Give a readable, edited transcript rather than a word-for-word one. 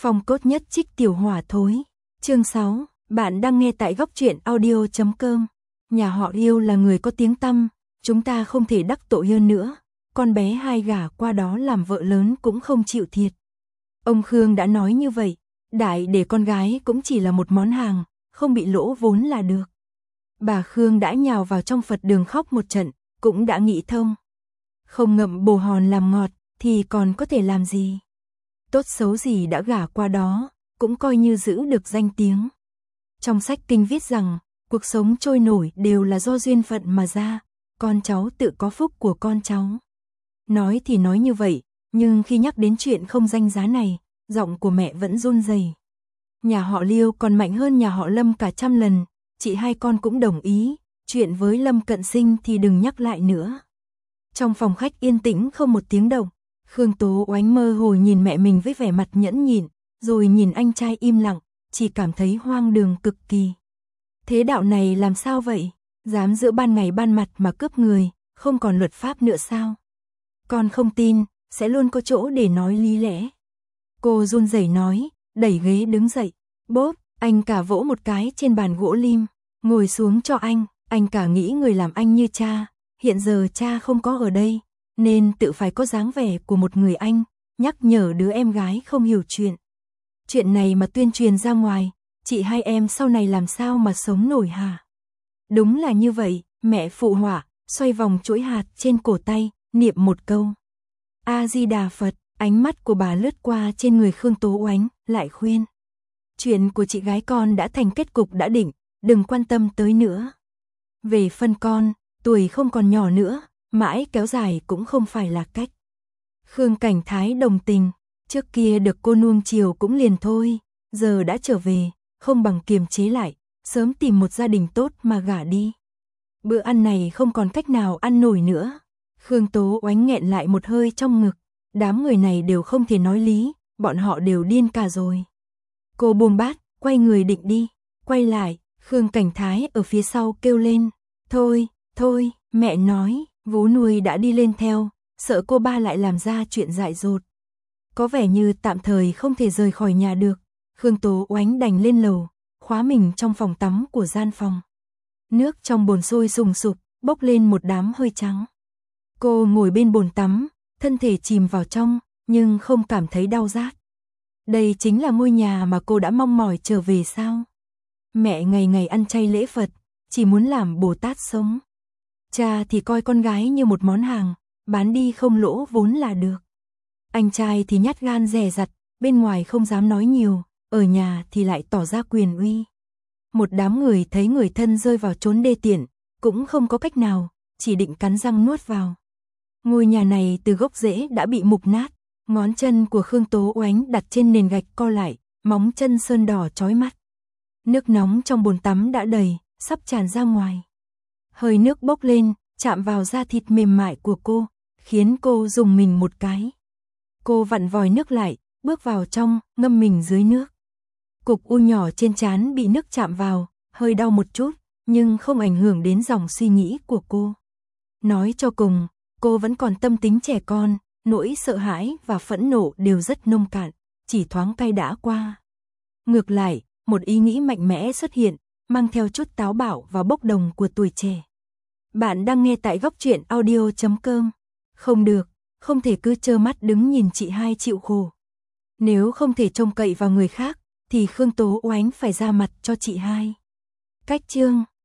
Phong cốt nhất trích tiểu hỏa thối. Chương 6, bạn đang nghe tại góc truyện audio.com. Nhà họ Yêu là người có tiếng tăm, chúng ta không thể đắc tội hơn nữa. Con bé hai gả qua đó làm vợ lớn cũng không chịu thiệt. Ông Khương đã nói như vậy, đại để con gái cũng chỉ là một món hàng, không bị lỗ vốn là được. Bà Khương đã nhào vào trong Phật đường khóc một trận, cũng đã nghĩ thông. Không ngậm bồ hòn làm ngọt, thì còn có thể làm gì? Tốt xấu gì đã gả qua đó, cũng coi như giữ được danh tiếng. Trong sách kinh viết rằng, cuộc sống trôi nổi đều là do duyên phận mà ra, con cháu tự có phúc của con cháu. Nói thì nói như vậy, nhưng khi nhắc đến chuyện không danh giá này, giọng của mẹ vẫn run rẩy. Nhà họ Liêu còn mạnh hơn nhà họ Lâm cả trăm lần, chị hai con cũng đồng ý, chuyện với Lâm Cận Sinh thì đừng nhắc lại nữa. Trong phòng khách yên tĩnh không một tiếng động, Khương Tố Oánh mơ hồ nhìn mẹ mình với vẻ mặt nhẫn nhịn, rồi nhìn anh trai im lặng, chỉ cảm thấy hoang đường cực kỳ. Thế đạo này làm sao vậy? Dám giữa ban ngày ban mặt mà cướp người, không còn luật pháp nữa sao? Con không tin, sẽ luôn có chỗ để nói lý lẽ. Cô run rẩy nói, đẩy ghế đứng dậy. Bốp, anh cả vỗ một cái trên bàn gỗ lim, ngồi xuống cho anh cả nghĩ người làm anh như cha, hiện giờ cha không có ở đây, nên tự phải có dáng vẻ của một người anh, nhắc nhở đứa em gái không hiểu chuyện. Chuyện này mà tuyên truyền ra ngoài, chị hai em sau này làm sao mà sống nổi hả? Đúng là như vậy, mẹ phụ họa, xoay vòng chuỗi hạt trên cổ tay, niệm một câu. A-di-đà Phật, ánh mắt của bà lướt qua trên người Khương Tố Oánh, lại khuyên. Chuyện của chị gái con đã thành kết cục đã định, đừng quan tâm tới nữa. Về phân con, tuổi không còn nhỏ nữa, mãi kéo dài cũng không phải là cách. Khương Cảnh Thái đồng tình, trước kia được cô nuông chiều cũng liền thôi, giờ đã trở về, không bằng kiềm chế lại, sớm tìm một gia đình tốt mà gả đi. Bữa ăn này không còn cách nào ăn nổi nữa. Khương Tố Oánh nghẹn lại một hơi trong ngực, đám người này đều không thể nói lý, bọn họ đều điên cả rồi. Cô buông bát, quay người định đi, quay lại, Khương Cảnh Thái ở phía sau kêu lên, thôi, mẹ nói, vú nuôi đã đi lên theo, sợ cô ba lại làm ra chuyện dại dột. Có vẻ như tạm thời không thể rời khỏi nhà được, Khương Tố Oánh đành lên lầu, khóa mình trong phòng tắm của gian phòng. Nước trong bồn sôi sùng sục, bốc lên một đám hơi trắng. Cô ngồi bên bồn tắm, thân thể chìm vào trong, nhưng không cảm thấy đau rát. Đây chính là ngôi nhà mà cô đã mong mỏi trở về sao? Mẹ ngày ngày ăn chay lễ Phật, chỉ muốn làm Bồ Tát sống. Cha thì coi con gái như một món hàng, bán đi không lỗ vốn là được. Anh trai thì nhát gan dè dặt, bên ngoài không dám nói nhiều, ở nhà thì lại tỏ ra quyền uy. Một đám người thấy người thân rơi vào chốn đê tiện, cũng không có cách nào, chỉ định cắn răng nuốt vào. Ngôi nhà này từ gốc rễ đã bị mục nát, ngón chân của Khương Tố Oánh đặt trên nền gạch co lại, móng chân sơn đỏ chói mắt. Nước nóng trong bồn tắm đã đầy, sắp tràn ra ngoài. Hơi nước bốc lên, chạm vào da thịt mềm mại của cô, khiến cô rùng mình một cái. Cô vặn vòi nước lại, bước vào trong, ngâm mình dưới nước. Cục u nhỏ trên trán bị nước chạm vào, hơi đau một chút, nhưng không ảnh hưởng đến dòng suy nghĩ của cô. Nói cho cùng, cô vẫn còn tâm tính trẻ con, nỗi sợ hãi và phẫn nộ đều rất nông cạn, chỉ thoáng cay đã qua. Ngược lại, một ý nghĩ mạnh mẽ xuất hiện, mang theo chút táo bạo và bốc đồng của tuổi trẻ. Bạn đang nghe tại góc truyện audio.com. Không được, không thể cứ trơ mắt đứng nhìn chị hai chịu khổ. Nếu không thể trông cậy vào người khác, thì Khương Tố Oánh phải ra mặt cho chị hai. Cách chương